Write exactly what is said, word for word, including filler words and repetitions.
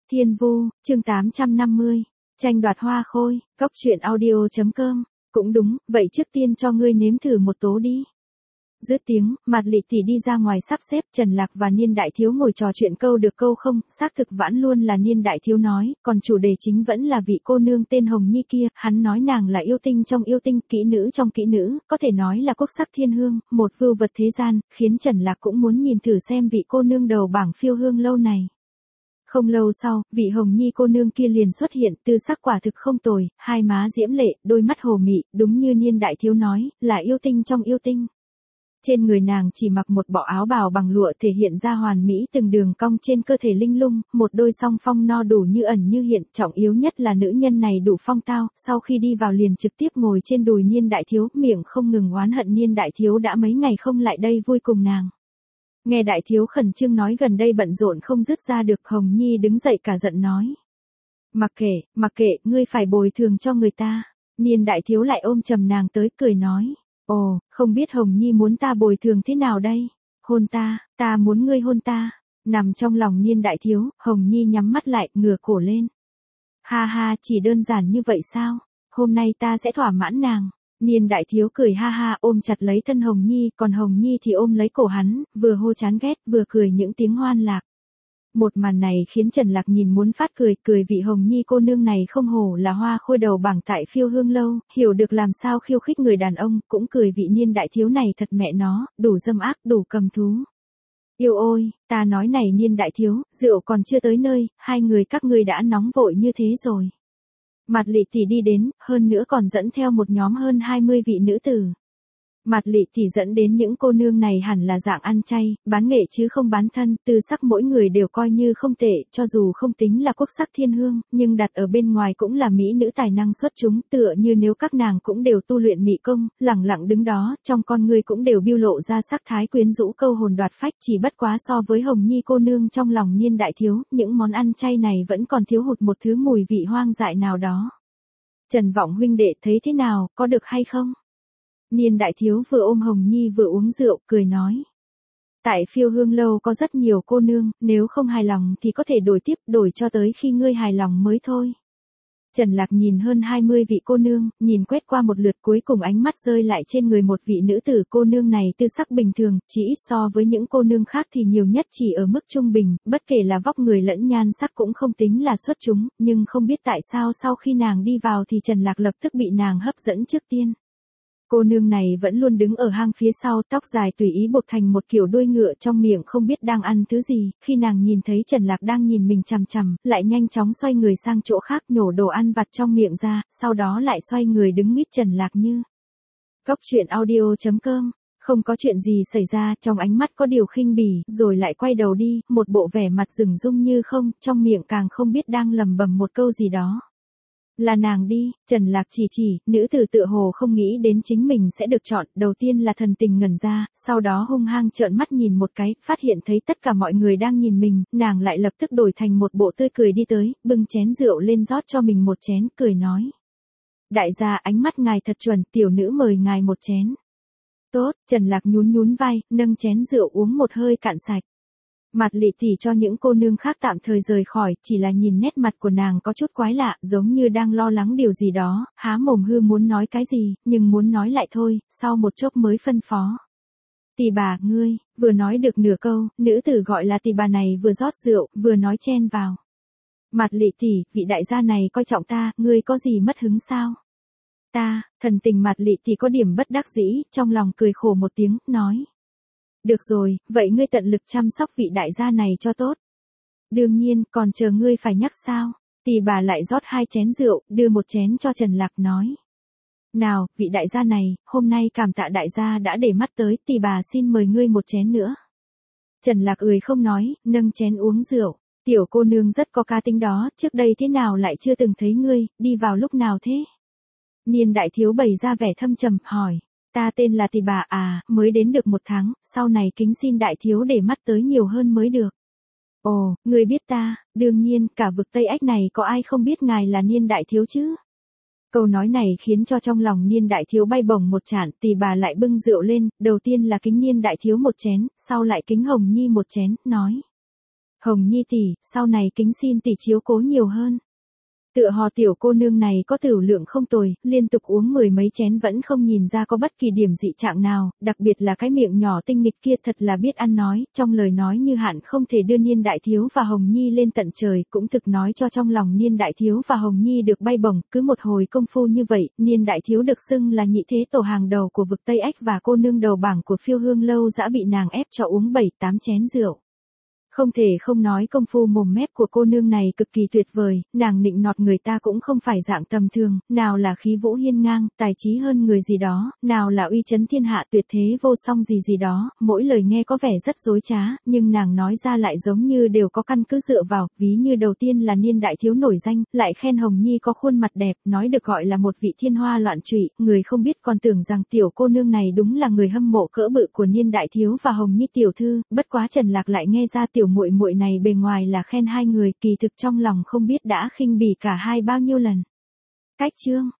Thiên Vu, chương tám trăm năm mươi, tranh đoạt hoa khôi, cốc truyện audio.com, cũng đúng, vậy trước tiên cho ngươi nếm thử một tố đi. Dứt tiếng, Mạt Lị Tỷ đi ra ngoài sắp xếp, Trần Lạc và Niên Đại Thiếu ngồi trò chuyện câu được câu không, xác thực vãn luôn là Niên Đại Thiếu nói, còn chủ đề chính vẫn là vị cô nương tên Hồng Nhi kia, hắn nói nàng là yêu tinh trong yêu tinh, kỹ nữ trong kỹ nữ, có thể nói là quốc sắc thiên hương, một vưu vật thế gian, khiến Trần Lạc cũng muốn nhìn thử xem vị cô nương đầu bảng phiêu hương lâu này. Không lâu sau, vị Hồng Nhi cô nương kia liền xuất hiện, tư sắc quả thực không tồi, hai má diễm lệ, đôi mắt hồ mị, đúng như Niên Đại Thiếu nói, là yêu tinh trong yêu tinh. Trên người nàng chỉ mặc một bộ áo bào bằng lụa thể hiện ra hoàn mỹ từng đường cong trên cơ thể linh lung, một đôi song phong no đủ như ẩn như hiện, trọng yếu nhất là nữ nhân này đủ phong tao, sau khi đi vào liền trực tiếp ngồi trên đùi Niên Đại Thiếu, miệng không ngừng oán hận Niên Đại Thiếu đã mấy ngày không lại đây vui cùng nàng. Nghe Đại Thiếu khẩn trương nói gần đây bận rộn không dứt ra được, Hồng Nhi đứng dậy cả giận nói. Mặc kệ, mặc kệ, ngươi phải bồi thường cho người ta. Niên Đại Thiếu lại ôm chầm nàng tới cười nói. Ồ, không biết Hồng Nhi muốn ta bồi thường thế nào đây? Hôn ta, ta muốn ngươi hôn ta. Nằm trong lòng Niên Đại Thiếu, Hồng Nhi nhắm mắt lại, ngửa cổ lên. Ha ha, chỉ đơn giản như vậy sao? Hôm nay ta sẽ thỏa mãn nàng. Niên Đại Thiếu cười ha ha ôm chặt lấy thân Hồng Nhi, còn Hồng Nhi thì ôm lấy cổ hắn, vừa hô chán ghét, vừa cười những tiếng hoan lạc. Một màn này khiến Trần Lạc nhìn muốn phát cười, cười vị Hồng Nhi cô nương này không hổ là hoa khôi đầu bảng tại phiêu hương lâu, hiểu được làm sao khiêu khích người đàn ông, cũng cười vị Niên Đại Thiếu này thật mẹ nó, đủ dâm ác, đủ cầm thú. Yêu ôi, ta nói này Niên Đại Thiếu, rượu còn chưa tới nơi, hai người các ngươi đã nóng vội như thế rồi. Mạt Lị Tỷ đi đến, hơn nữa còn dẫn theo một nhóm hơn hai mươi vị nữ tử. Mạt Lị Tỷ dẫn đến những cô nương này hẳn là dạng ăn chay, bán nghệ chứ không bán thân, tư sắc mỗi người đều coi như không tệ, cho dù không tính là quốc sắc thiên hương, nhưng đặt ở bên ngoài cũng là mỹ nữ tài năng xuất chúng, tựa như nếu các nàng cũng đều tu luyện mỹ công, lẳng lặng đứng đó, trong con ngươi cũng đều biêu lộ ra sắc thái quyến rũ câu hồn đoạt phách, chỉ bất quá so với Hồng Nhi cô nương trong lòng Niên Đại Thiếu, những món ăn chay này vẫn còn thiếu hụt một thứ mùi vị hoang dại nào đó. Trần Vọng huynh đệ thấy thế nào, có được hay không? Niên Đại Thiếu vừa ôm Hồng Nhi vừa uống rượu, cười nói. Tại phiêu hương lâu có rất nhiều cô nương, nếu không hài lòng thì có thể đổi tiếp, đổi cho tới khi ngươi hài lòng mới thôi. Trần Lạc nhìn hơn hai mươi vị cô nương, nhìn quét qua một lượt cuối cùng ánh mắt rơi lại trên người một vị nữ tử, cô nương này tư sắc bình thường, chỉ ít so với những cô nương khác thì nhiều nhất chỉ ở mức trung bình, bất kể là vóc người lẫn nhan sắc cũng không tính là xuất chúng, nhưng không biết tại sao sau khi nàng đi vào thì Trần Lạc lập tức bị nàng hấp dẫn trước tiên. Cô nương này vẫn luôn đứng ở hang phía sau, tóc dài tùy ý buộc thành một kiểu đuôi ngựa, trong miệng không biết đang ăn thứ gì, khi nàng nhìn thấy Trần Lạc đang nhìn mình chằm chằm, lại nhanh chóng xoay người sang chỗ khác nhổ đồ ăn vặt trong miệng ra, sau đó lại xoay người đứng mít Trần Lạc như. Cốc truyện audio.com, không có chuyện gì xảy ra, trong ánh mắt có điều khinh bỉ, rồi lại quay đầu đi, một bộ vẻ mặt dửng dưng như không, trong miệng càng không biết đang lầm bầm một câu gì đó. Là nàng đi, Trần Lạc chỉ chỉ, nữ tử tựa hồ không nghĩ đến chính mình sẽ được chọn, đầu tiên là thần tình ngẩn ra, sau đó hung hăng trợn mắt nhìn một cái, phát hiện thấy tất cả mọi người đang nhìn mình, nàng lại lập tức đổi thành một bộ tươi cười đi tới, bưng chén rượu lên rót cho mình một chén, cười nói. Đại gia ánh mắt ngài thật chuẩn, tiểu nữ mời ngài một chén. Tốt, Trần Lạc nhún nhún vai, nâng chén rượu uống một hơi cạn sạch. Mạt Lị Tỷ cho những cô nương khác tạm thời rời khỏi, chỉ là nhìn nét mặt của nàng có chút quái lạ, giống như đang lo lắng điều gì đó, há mồm hư muốn nói cái gì, nhưng muốn nói lại thôi, sau một chốc mới phân phó. Tỷ bà, ngươi, vừa nói được nửa câu, nữ tử gọi là tỷ bà này vừa rót rượu, vừa nói chen vào. Mạt Lị Tỷ, vị đại gia này coi trọng ta, ngươi có gì mất hứng sao? Ta, thần tình Mạt Lị Tỷ có điểm bất đắc dĩ, trong lòng cười khổ một tiếng, nói. Được rồi, vậy ngươi tận lực chăm sóc vị đại gia này cho tốt. Đương nhiên, còn chờ ngươi phải nhắc sao? Tỷ bà lại rót hai chén rượu, đưa một chén cho Trần Lạc nói. Nào, vị đại gia này, hôm nay cảm tạ đại gia đã để mắt tới, tỷ bà xin mời ngươi một chén nữa. Trần Lạc ười không nói, nâng chén uống rượu. Tiểu cô nương rất có cá tính đó, trước đây thế nào lại chưa từng thấy ngươi, đi vào lúc nào thế? Niên Đại Thiếu bày ra vẻ thâm trầm, hỏi. Ta tên là tỷ bà à, mới đến được một tháng, sau này kính xin Đại Thiếu để mắt tới nhiều hơn mới được. Ồ, người biết ta, đương nhiên, cả vực Tây Ách này có ai không biết ngài là Niên Đại Thiếu chứ? Câu nói này khiến cho trong lòng Niên Đại Thiếu bay bổng một chản, tỷ bà lại bưng rượu lên, đầu tiên là kính Niên Đại Thiếu một chén, sau lại kính Hồng Nhi một chén, nói. Hồng Nhi tỷ, sau này kính xin tỷ chiếu cố nhiều hơn. Tựa hồ tiểu cô nương này có tửu lượng không tồi, liên tục uống mười mấy chén vẫn không nhìn ra có bất kỳ điểm dị trạng nào, đặc biệt là cái miệng nhỏ tinh nghịch kia thật là biết ăn nói, trong lời nói như hạn không thể đưa Niên đại thiếu và Hồng Nhi lên tận trời, cũng thực nói cho trong lòng Niên đại thiếu và Hồng Nhi được bay bổng, cứ một hồi công phu như vậy, Niên đại thiếu được xưng là nhị thế tổ hàng đầu của vực Tây Ách và cô nương đầu bảng của Phiêu Hương lâu dã bị nàng ép cho uống bảy tám chén rượu. Không thể không nói công phu mồm mép của cô nương này cực kỳ tuyệt vời, nàng nịnh nọt người ta cũng không phải dạng tầm thường, nào là khí vũ hiên ngang, tài trí hơn người gì đó, nào là uy chấn thiên hạ tuyệt thế vô song gì gì đó, mỗi lời nghe có vẻ rất dối trá, nhưng nàng nói ra lại giống như đều có căn cứ dựa vào, ví như đầu tiên là Niên đại thiếu nổi danh, lại khen Hồng Nhi có khuôn mặt đẹp, nói được gọi là một vị thiên hoa loạn trụy, người không biết còn tưởng rằng tiểu cô nương này đúng là người hâm mộ cỡ bự của Niên đại thiếu và Hồng Nhi tiểu thư, bất quá Trần Lạc lại nghe ra tiểu muội muội này bề ngoài là khen hai người, kỳ thực trong lòng không biết đã khinh bỉ cả hai bao nhiêu lần. Cách chương